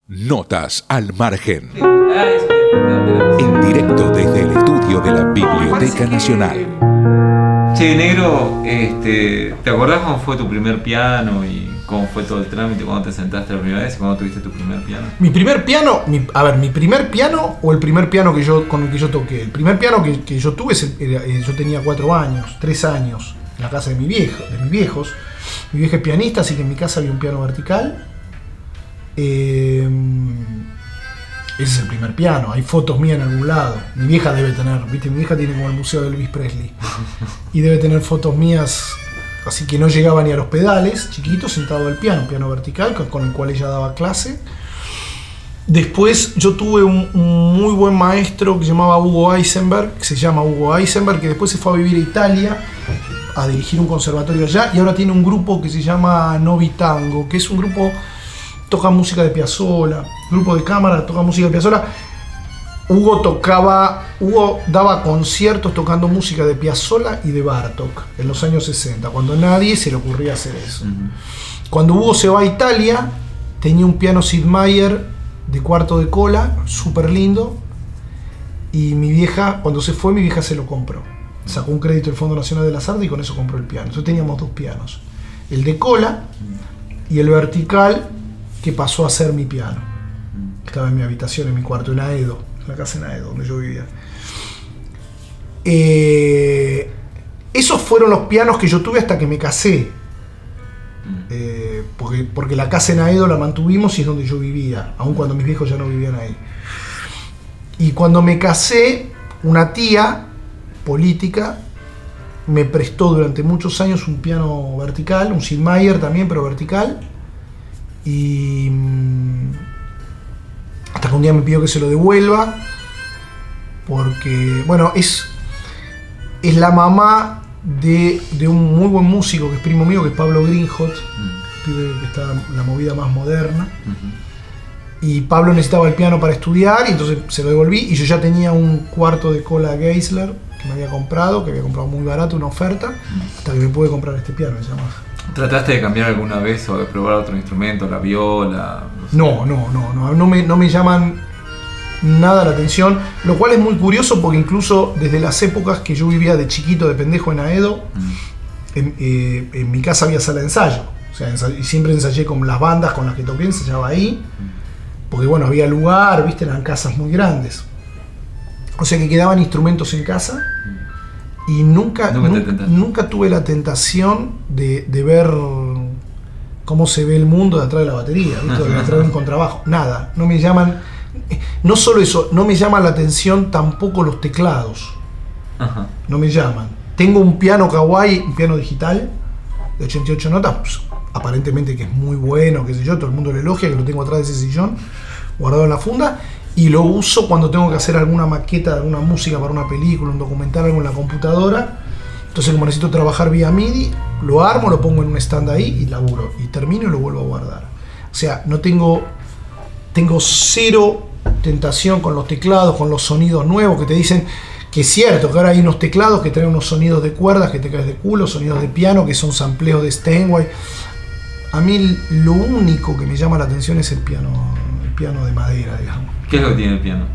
Notas al margen. En directo desde el estudio de la Biblioteca Nacional. Che, negro, ¿te acordás cómo fue tu primer piano y cómo fue todo el trámite cuando te sentaste la primera vez y cuando tuviste tu primer piano? Mi primer piano, mi primer piano o el primer piano con el que yo toqué. El primer piano que yo tuve, yo tenía 3 años, en la casa de mis viejos. Mi vieja es pianista, así que en mi casa había un piano vertical. Ese es el primer piano. Hay fotos mías en algún lado. Mi vieja debe tener, ¿viste? Mi vieja tiene como el museo de Elvis Presley. Y debe tener fotos mías, así que no llegaba ni a los pedales, chiquito, sentado al piano, un piano vertical con el cual ella daba clase. Después yo tuve un muy buen maestro que se llama Hugo Eisenberg, que después se fue a vivir a Italia a dirigir un conservatorio allá y ahora tiene un grupo que se llama Novi Tango, que es un grupo, toca música de Piazzolla, grupo de cámara, toca música de Piazzolla. Hugo daba conciertos tocando música de Piazzolla y de Bartók en los años 60, cuando nadie se le ocurría hacer eso. Uh-huh. Cuando Hugo se va a Italia, tenía un piano Sid Meier de cuarto de cola, súper lindo, y mi vieja, cuando se fue, mi vieja se lo compró. Sacó un crédito del Fondo Nacional de las Artes y con eso compró el piano. Entonces teníamos 2 pianos, el de cola y el vertical, que pasó a ser mi piano. Estaba en mi habitación, en mi cuarto, en Aedo, en la casa en Aedo, donde yo vivía. Esos fueron los pianos que yo tuve hasta que me casé. Porque la casa en Aedo la mantuvimos y es donde yo vivía, aun cuando mis viejos ya no vivían ahí. Y cuando me casé, una tía política me prestó durante muchos años un piano vertical, un Sid Meier también, pero vertical. Y hasta que un día me pidió que se lo devuelva, porque, bueno, es la mamá de un muy buen músico que es primo mío, que es Pablo Greenhot, que está en la movida más moderna. Y Pablo necesitaba el piano para estudiar y entonces se lo devolví, y yo ya tenía un cuarto de cola Geisler que me había comprado muy barato, una oferta, hasta que me pude comprar este piano, el Yamaha. ¿Trataste de cambiar alguna vez o de probar otro instrumento, la viola? No me llaman nada la atención, lo cual es muy curioso porque incluso desde las épocas que yo vivía de chiquito, de pendejo en Aedo, en mi casa había sala de ensayo, o sea, y siempre ensayé con las bandas con las que toqué, ensayaba ahí, porque bueno, había lugar, viste, eran casas muy grandes, o sea que quedaban instrumentos en casa. Y nunca tuve la tentación de ver cómo se ve el mundo de atrás de la batería, ¿viste? De atrás de un contrabajo. Nada, no me llaman. No solo eso, no me llama la atención tampoco los teclados. Ajá. No me llaman. Tengo un piano Kawai, un piano digital de 88 notas, pues, aparentemente que es muy bueno, qué sé yo, todo el mundo lo elogia, que lo tengo atrás de ese sillón, guardado en la funda. Y lo uso cuando tengo que hacer alguna maqueta de alguna música para una película, un documental, algo en la computadora. Entonces, como necesito trabajar vía MIDI, lo armo, lo pongo en un stand ahí y laburo. Y termino y lo vuelvo a guardar. O sea, no tengo cero tentación con los teclados, con los sonidos nuevos que te dicen que es cierto que ahora hay unos teclados que traen unos sonidos de cuerdas que te caes de culo, sonidos de piano que son sampleos de Steinway. A mí lo único que me llama la atención es el piano de madera, digamos. ¿Qué es lo que tiene el piano?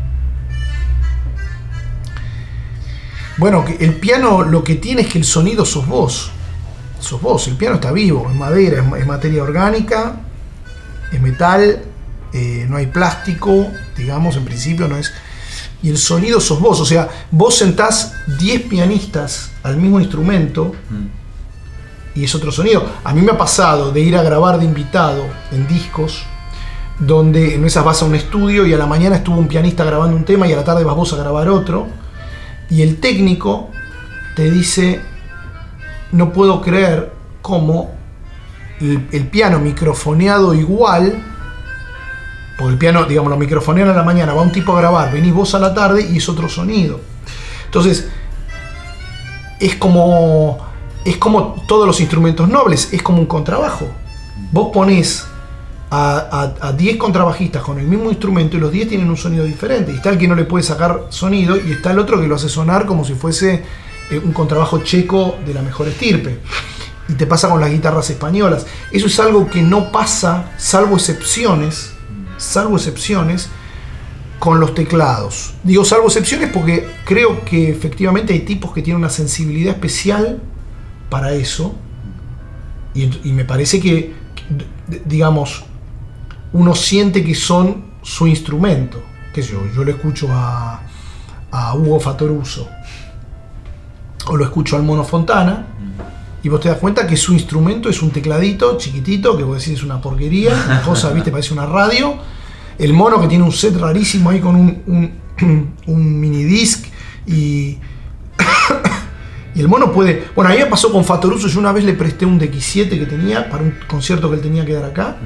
Bueno, el piano lo que tiene es que el sonido sos vos. El piano está vivo, es madera, es materia orgánica, es metal, no hay plástico, digamos, en principio no es. Y el sonido sos vos, o sea, vos sentás 10 pianistas al mismo instrumento y es otro sonido. A mí me ha pasado de ir a grabar de invitado en discos, donde en esas vas a un estudio y a la mañana estuvo un pianista grabando un tema y a la tarde vas vos a grabar otro, y el técnico te dice: no puedo creer cómo el piano microfoneado igual, porque el piano, digamos, lo microfonean a la mañana, va un tipo a grabar, venís vos a la tarde y es otro sonido. Entonces es como todos los instrumentos nobles, es como un contrabajo. Vos ponés a 10 contrabajistas con el mismo instrumento y los 10 tienen un sonido diferente. Y está el que no le puede sacar sonido y está el otro que lo hace sonar como si fuese un contrabajo checo de la mejor estirpe. Y te pasa con las guitarras españolas. Eso es algo que no pasa, salvo excepciones, salvo excepciones, con los teclados. Digo salvo excepciones porque creo que efectivamente hay tipos que tienen una sensibilidad especial para eso, y me parece que, digamos, uno siente que son su instrumento. ¿Qué sé yo lo escucho a Hugo Fattoruso, o lo escucho al Mono Fontana, y vos te das cuenta que su instrumento es un tecladito chiquitito, que vos decís es una porquería, una cosa, viste, parece una radio. El Mono, que tiene un set rarísimo ahí con un mini disc, y el Mono puede... Bueno, a mí me pasó con Fattoruso, yo una vez le presté un DX7 que tenía para un concierto que él tenía que dar acá,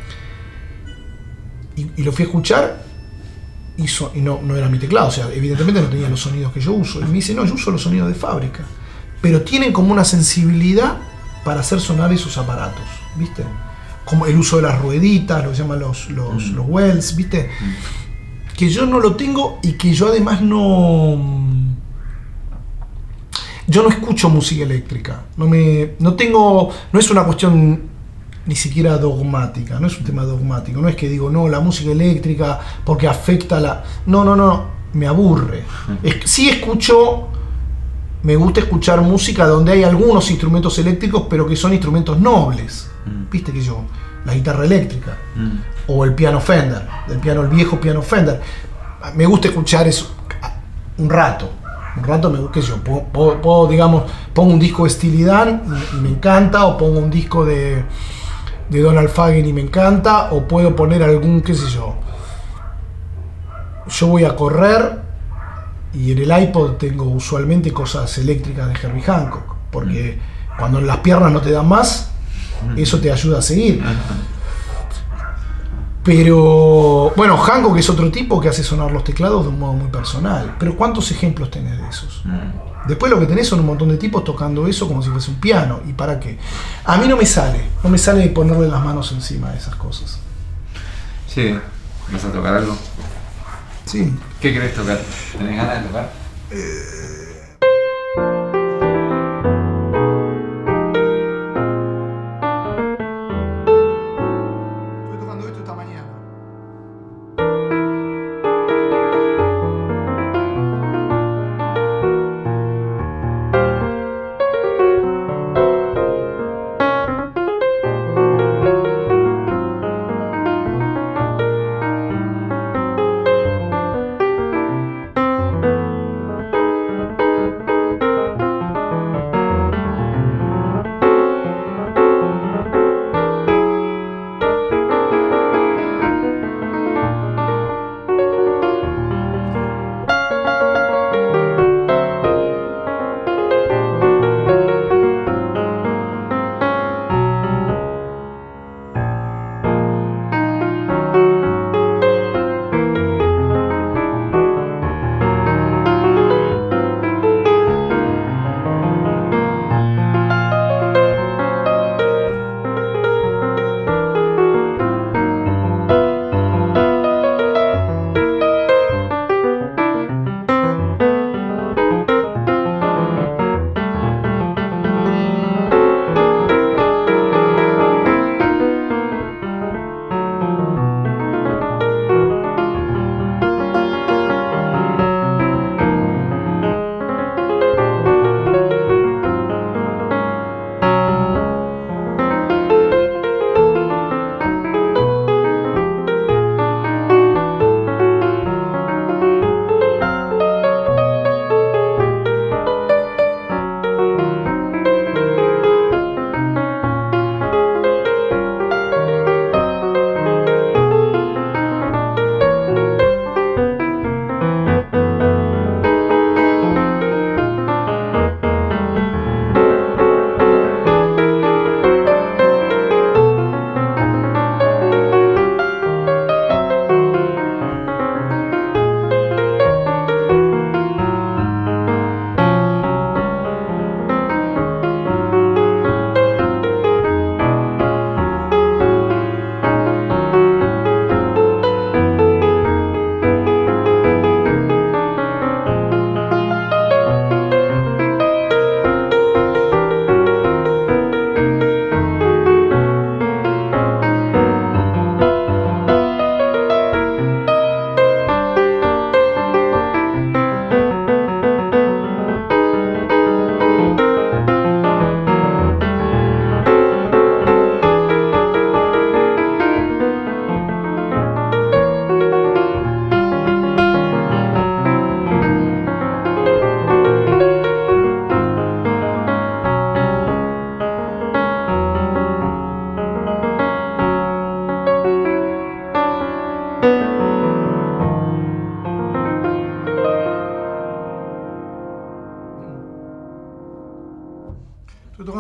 y lo fui a escuchar, y no era mi teclado, o sea, evidentemente no tenía los sonidos que yo uso, y me dice, no, yo uso los sonidos de fábrica, pero tienen como una sensibilidad para hacer sonar esos aparatos, ¿viste? Como el uso de las rueditas, lo que llaman los wells, ¿viste? Que yo no lo tengo, y que yo además no escucho música eléctrica. No es una cuestión ni siquiera dogmática, no es un tema dogmático, no es que digo, no, la música eléctrica porque afecta la... No, me aburre. Sí escucho, me gusta escuchar música donde hay algunos instrumentos eléctricos, pero que son instrumentos nobles, ¿viste? Que yo, la guitarra eléctrica, o el piano Fender, el viejo piano Fender. Me gusta escuchar eso un rato me gusta, yo puedo, digamos, pongo un disco de Steely Dan y me encanta, o pongo un disco de Donald Fagen y me encanta, o puedo poner algún, qué sé yo voy a correr y en el iPod tengo usualmente cosas eléctricas de Herbie Hancock, porque cuando las piernas no te dan más, eso te ayuda a seguir. Pero bueno, Hancock es otro tipo que hace sonar los teclados de un modo muy personal. Pero ¿cuántos ejemplos tenés de esos? Después lo que tenés son un montón de tipos tocando eso como si fuese un piano. ¿Y para qué? A mí no me sale de ponerle las manos encima de esas cosas. Sí, ¿vas a tocar algo? Sí. ¿Qué querés tocar? ¿Tenés ganas de tocar?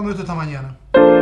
recomiendo esto esta mañana.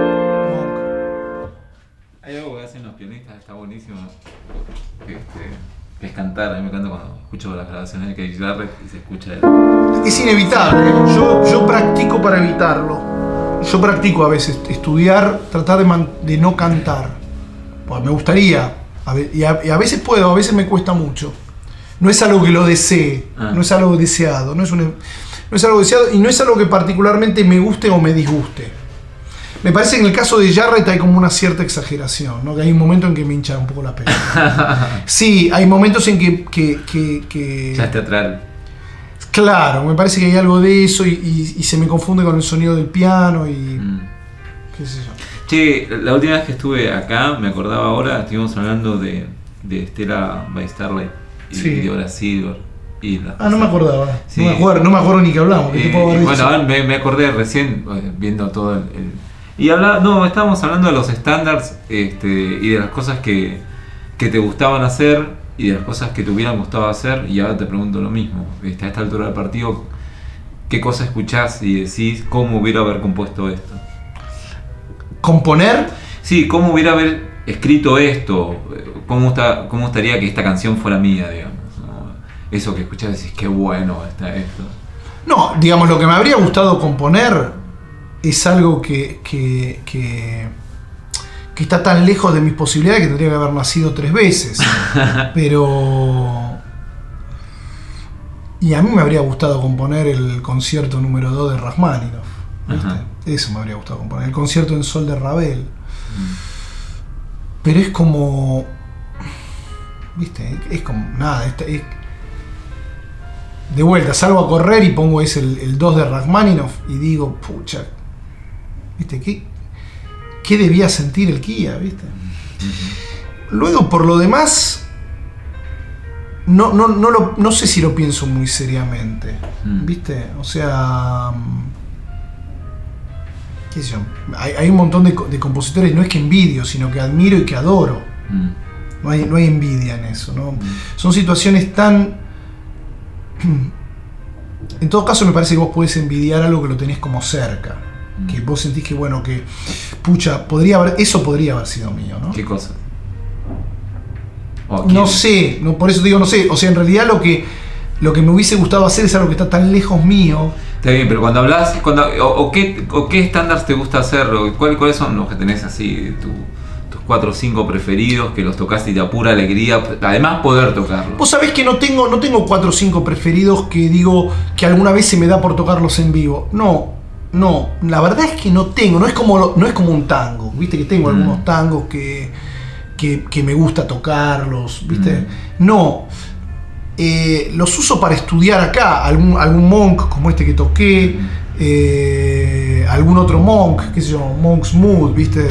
Hay algo que hacen los pianistas, está buenísimo, que es cantar. A mí me encanta cuando escucho las grabaciones de Keith Jarrett y se escucha él. Es inevitable. Yo practico para evitarlo. Yo practico a veces estudiar, tratar de no cantar. Pues me gustaría, y a veces puedo, a veces me cuesta mucho. No es algo que lo desee, no es algo deseado, no es algo deseado y no es algo que particularmente me guste o me disguste. Me parece que en el caso de Jarrett hay como una cierta exageración, ¿no? Que hay un momento en que me hincha un poco la pelota. Sí, hay momentos en que ya es teatral. Claro, me parece que hay algo de eso y se me confunde con el sonido del piano y qué sé yo. Che, la última vez que estuve acá, me acordaba ahora, estuvimos hablando de Stella by Starlight y de Horace Silver. No me acordaba. Sí. No me acuerdo ni que hablamos. Bueno, me acordé recién viendo todo el y estábamos hablando de los estándares y de las cosas que te gustaban hacer y de las cosas que te hubieran gustado hacer, y ahora te pregunto lo mismo. A esta altura del partido, ¿qué cosa escuchás y decís cómo hubiera haber compuesto esto? ¿Componer? Sí, cómo hubiera haber escrito esto, cómo estaría que esta canción fuera mía, digamos, ¿no? Eso que escuchás y decís, qué bueno está esto. No, digamos, lo que me habría gustado componer es algo que está tan lejos de mis posibilidades que tendría que haber nacido 3 veces. Pero... Y a mí me habría gustado componer el concierto número 2 de Rachmaninoff, ¿viste? Eso me habría gustado componer. El concierto en sol de Ravel. Pero es como... ¿Viste? Es como... Nada, de vuelta, salgo a correr y pongo el 2 de Rachmaninoff y digo, pucha, ¿viste? ¿Qué debía sentir el Kia? ¿Viste? Luego, por lo demás, no sé si lo pienso muy seriamente, ¿viste? O sea, qué sé yo, hay un montón de compositores, no es que envidio, sino que admiro y que adoro. No hay envidia en eso, ¿no? Son situaciones tan... En todo caso, me parece que vos podés envidiar algo que lo tenés como cerca, que vos sentís que, bueno, que pucha, eso podría haber sido mío, ¿no? ¿Qué cosa? No sé, por eso te digo no sé. O sea, en realidad lo que me hubiese gustado hacer es algo que está tan lejos mío. Está bien, pero cuando hablas, ¿qué estándares te gusta hacer? ¿Cuáles son los que tenés así, tus 4 o 5 preferidos, que los tocas y te apura alegría, además poder tocarlos? Vos sabés que no tengo 4 o 5 preferidos que digo que alguna vez se me da por tocarlos en vivo. No, la verdad es que no tengo, no es como un tango, viste que tengo algunos tangos que me gusta tocarlos, viste. No, los uso para estudiar acá, algún monk como este que toqué, algún otro monk, qué sé yo, Monk's Mood, viste.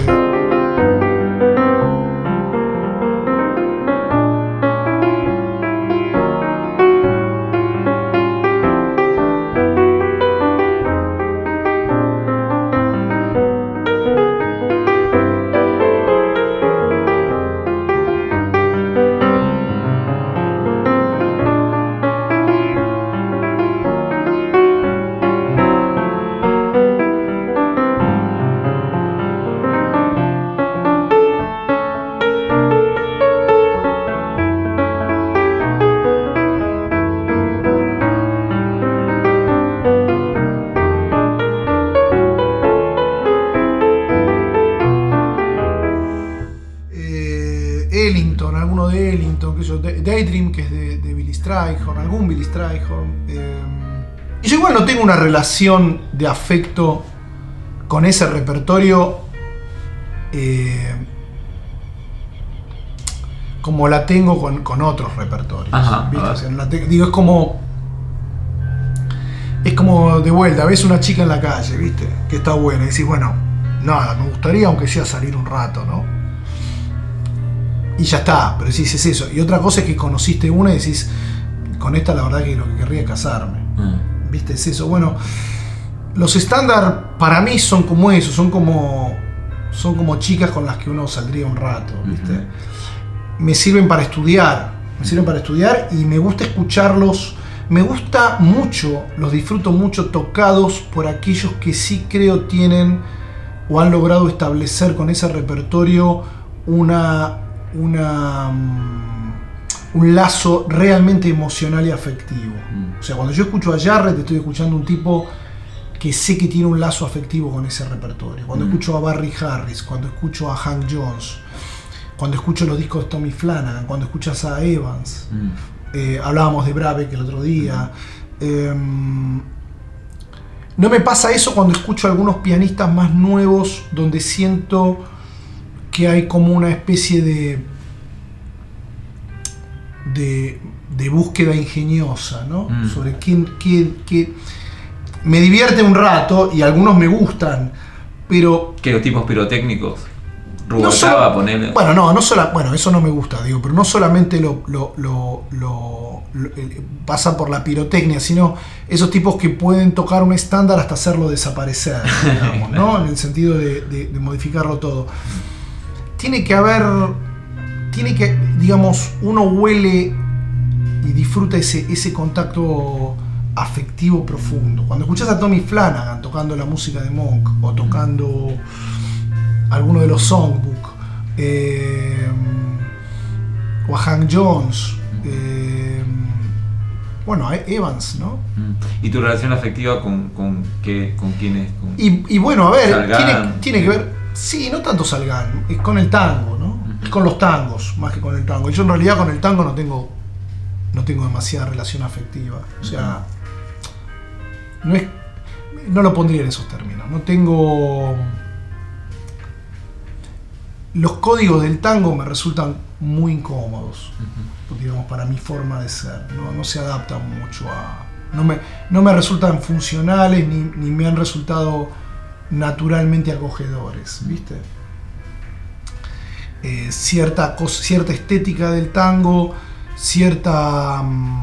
Daydream, que es de Billy Strayhorn, algún Billy Strayhorn. Y yo igual no tengo una relación de afecto con ese repertorio como la tengo con otros repertorios. ¿Viste? O sea, digo, es como de vuelta, ves una chica en la calle, ¿viste? Que está buena y decís, bueno, nada, me gustaría aunque sea salir un rato, ¿no? Y ya está, pero decís, es eso. Y otra cosa es que conociste una y decís, con esta la verdad que lo que querría es casarme. ¿Viste? Es eso. Bueno, los estándar para mí son como eso, son como chicas con las que uno saldría un rato, ¿viste? Me sirven para estudiar, y me gusta escucharlos, me gusta mucho, los disfruto mucho tocados por aquellos que sí creo tienen o han logrado establecer con ese repertorio un lazo realmente emocional y afectivo. O sea, cuando yo escucho a Jarrett, estoy escuchando un tipo que sé que tiene un lazo afectivo con ese repertorio. Cuando escucho a Barry Harris, cuando escucho a Hank Jones, cuando escucho los discos de Tommy Flanagan, cuando escuchas a Evans, hablábamos de Brabeck el otro día. No me pasa eso cuando escucho a algunos pianistas más nuevos, donde siento que hay como una especie de búsqueda ingeniosa, ¿no? Sobre qué me divierte un rato y algunos me gustan, pero... ¿Qué, los tipos pirotécnicos? Rubalcaba, ponerle... Bueno, eso no me gusta, digo, pero no solamente pasan por la pirotecnia, sino esos tipos que pueden tocar un estándar hasta hacerlo desaparecer, digamos, ¿no? En el sentido de modificarlo todo. Tiene que, digamos, uno huele y disfruta ese contacto afectivo profundo. Cuando escuchas a Tommy Flanagan tocando la música de Monk o tocando alguno de los songbook, o a Hank Jones, bueno, a Evans, ¿no? ¿Y tu relación afectiva con quién es? Y bueno, a ver, Salgán, tiene que ver, sí, no tanto Salgán, es con el tango, ¿no? Es con los tangos, más que con el tango. Yo en realidad con el tango no tengo demasiada relación afectiva. O sea, no lo pondría en esos términos. No tengo... Los códigos del tango me resultan muy incómodos, digamos, para mi forma de ser. No se adaptan mucho a... No me resultan funcionales ni me han resultado naturalmente acogedores, ¿viste? Cierta estética del tango, cierta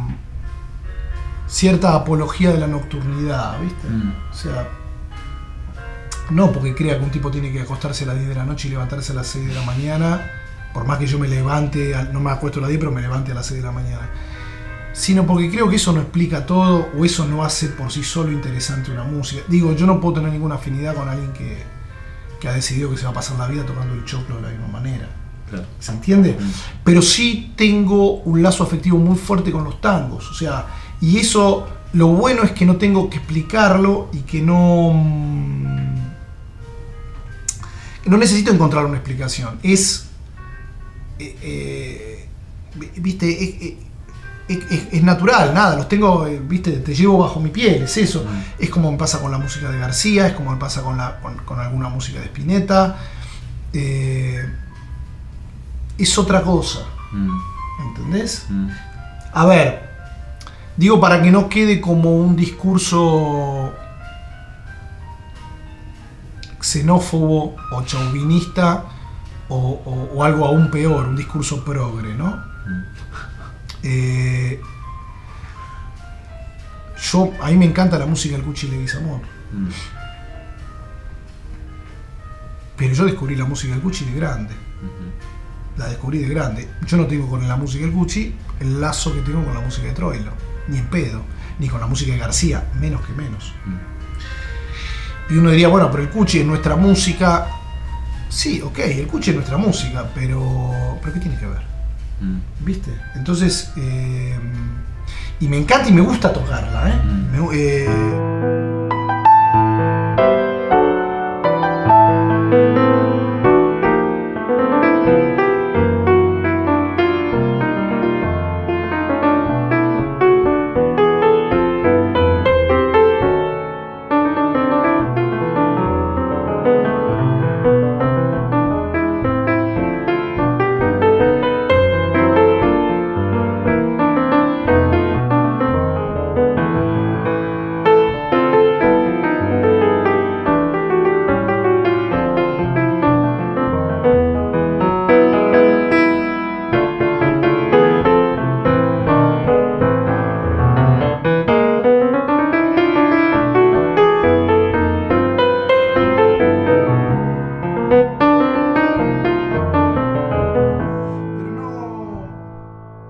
apología de la nocturnidad, ¿viste? O sea, no porque crea que un tipo tiene que acostarse a las 10 de la noche y levantarse a las 6 de la mañana, por más que yo me levante, no me acuesto a las 10, pero me levante a las 6 de la mañana, sino porque creo que eso no explica todo, o eso no hace por sí solo interesante una música. Digo, yo no puedo tener ninguna afinidad con alguien que ha decidido que se va a pasar la vida tocando el choclo de la misma manera. Claro. ¿Se entiende? Pero sí tengo un lazo afectivo muy fuerte con los tangos. O sea, y eso, lo bueno es que no tengo que explicarlo y que no necesito encontrar una explicación. ¿Viste? Es natural, nada, los tengo, viste, te llevo bajo mi piel, es eso. Es como me pasa con la música de García, es como me pasa con alguna música de Spinetta. Es otra cosa, ¿entendés? A ver, digo, para que no quede como un discurso xenófobo o chauvinista o algo aún peor, un discurso progre, ¿no? A mí me encanta la música del Cuchi Leguizamón, pero yo descubrí la música del Cuchi de grande. La descubrí de grande. Yo no tengo con la música del Cuchi el lazo que tengo con la música de Troilo, ni en pedo, ni con la música de García, menos que menos. Y uno diría, bueno, pero el Cuchi es nuestra música. Sí, ok, el Cuchi es nuestra música, pero ¿qué tiene que ver? ¿Viste? Entonces, y me encanta y me gusta tocarla,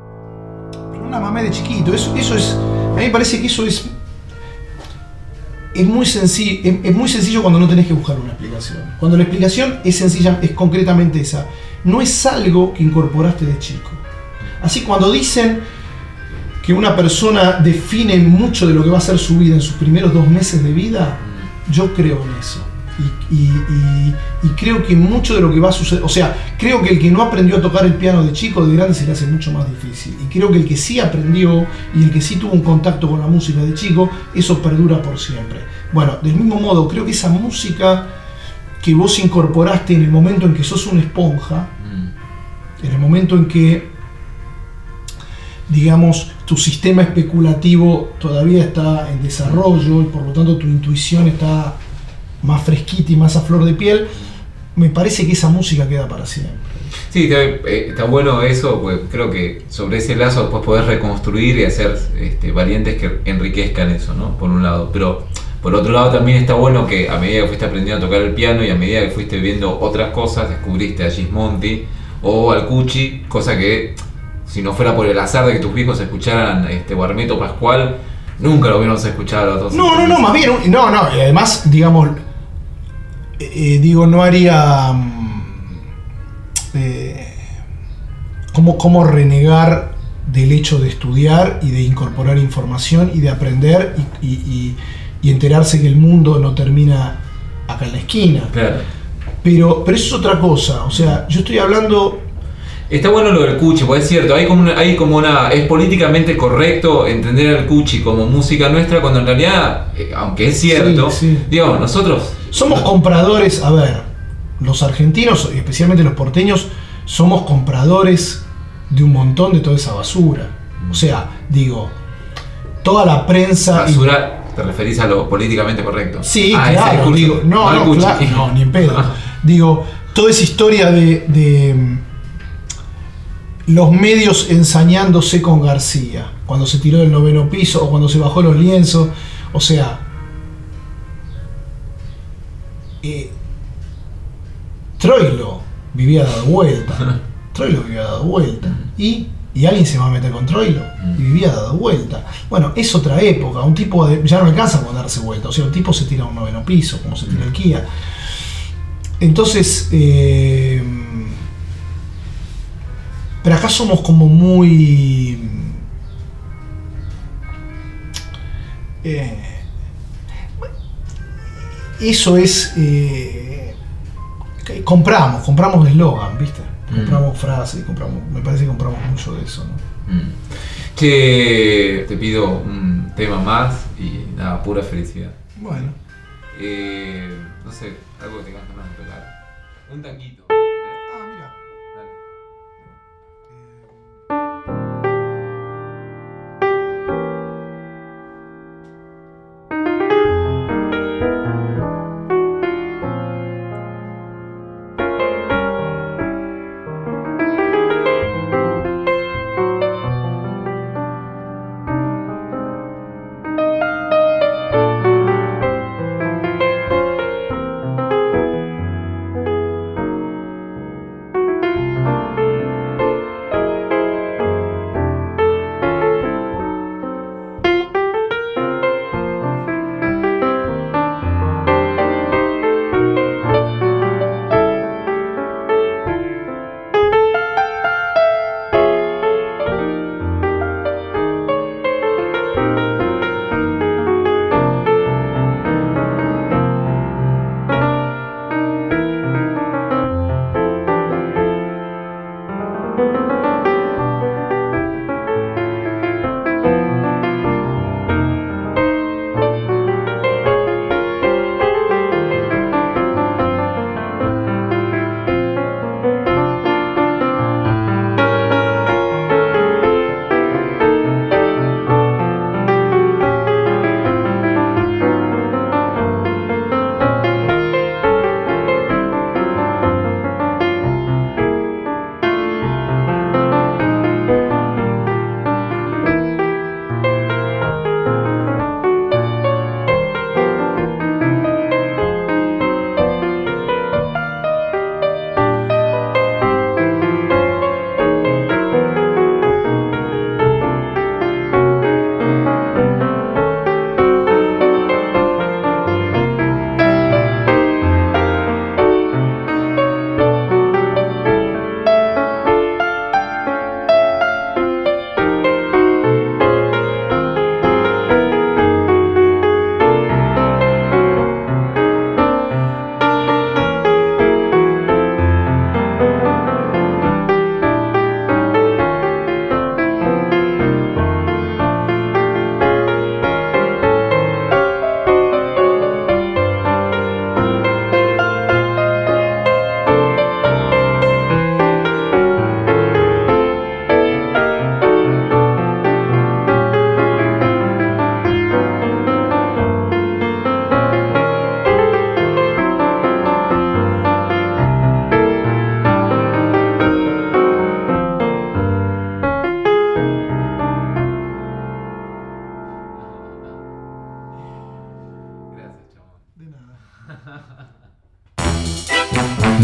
Eso es, a mí me parece que eso es, es muy sencillo cuando no tenés que buscar una explicación. Cuando la explicación es sencilla, es concretamente esa. No es algo que incorporaste de chico. Así, cuando dicen que una persona define mucho de lo que va a ser su vida en sus primeros 2 meses de vida, yo creo en eso. Y creo que mucho de lo que va a suceder, o sea, creo que el que no aprendió a tocar el piano de chico, de grande se le hace mucho más difícil. Y creo que el que sí aprendió y el que sí tuvo un contacto con la música de chico, eso perdura por siempre. Bueno, del mismo modo, creo que esa música que vos incorporaste en el momento en que sos una esponja, en el momento en que, digamos, tu sistema especulativo todavía está en desarrollo y por lo tanto tu intuición está más fresquita y más a flor de piel, me parece que esa música queda para siempre. Sí, está bueno eso, pues creo que sobre ese lazo después podés reconstruir y hacer variantes que enriquezcan eso, ¿no? Por un lado, pero por otro lado también está bueno que a medida que fuiste aprendiendo a tocar el piano y a medida que fuiste viendo otras cosas, descubriste a Gismonti o al Cuchi, cosa que si no fuera por el azar de que tus viejos escucharan Guarmeto Pascual, nunca lo hubiéramos escuchado a los dos. No, más bien, y además, digamos, no haría cómo renegar del hecho de estudiar y de incorporar información y de aprender y enterarse que el mundo no termina acá en la esquina. Claro. Pero eso es otra cosa, o sea, yo estoy hablando... Está bueno lo del Cuchi, porque es cierto, es políticamente correcto entender al Cuchi como música nuestra, cuando en realidad, aunque es cierto, digamos, nosotros... Somos compradores, a ver, los argentinos, y especialmente los porteños, somos compradores de un montón de toda esa basura. O sea, digo, toda la prensa... ¿Basura te referís a lo políticamente correcto? Sí, claro, digo, no, ni en pedo. Digo, toda esa historia de los medios ensañándose con García, cuando se tiró del 9º piso o cuando se bajó los lienzos, o sea, Troilo vivía dado vuelta, y alguien se va a meter con Troilo y vivía dado vuelta. Bueno, es otra época, un tipo ya no alcanza con darse vuelta, o sea, un tipo se tira a un 9º piso, como se tira el Kia. Entonces, pero acá somos como muy... eso es... compramos eslogan, ¿viste? Compramos frases, me parece que compramos mucho de eso, ¿no? Che, te pido un tema más y nada, pura felicidad. Bueno. No sé, algo que tengas ganas de tocar. Un tanguito. Mira.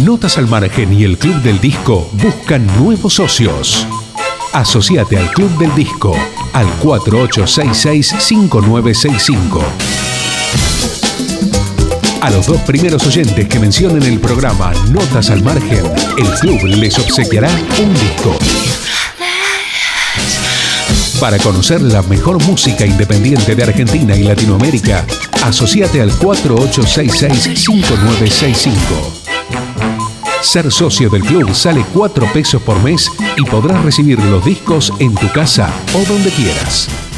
Notas al Margen y el Club del Disco buscan nuevos socios. Asociate al Club del Disco al 4866-5965. A los 2 primeros oyentes que mencionen el programa Notas al Margen, el club les obsequiará un disco. Para conocer la mejor música independiente de Argentina y Latinoamérica, asociate al 4866-5965. Ser socio del club sale 4 pesos por mes y podrás recibir los discos en tu casa o donde quieras.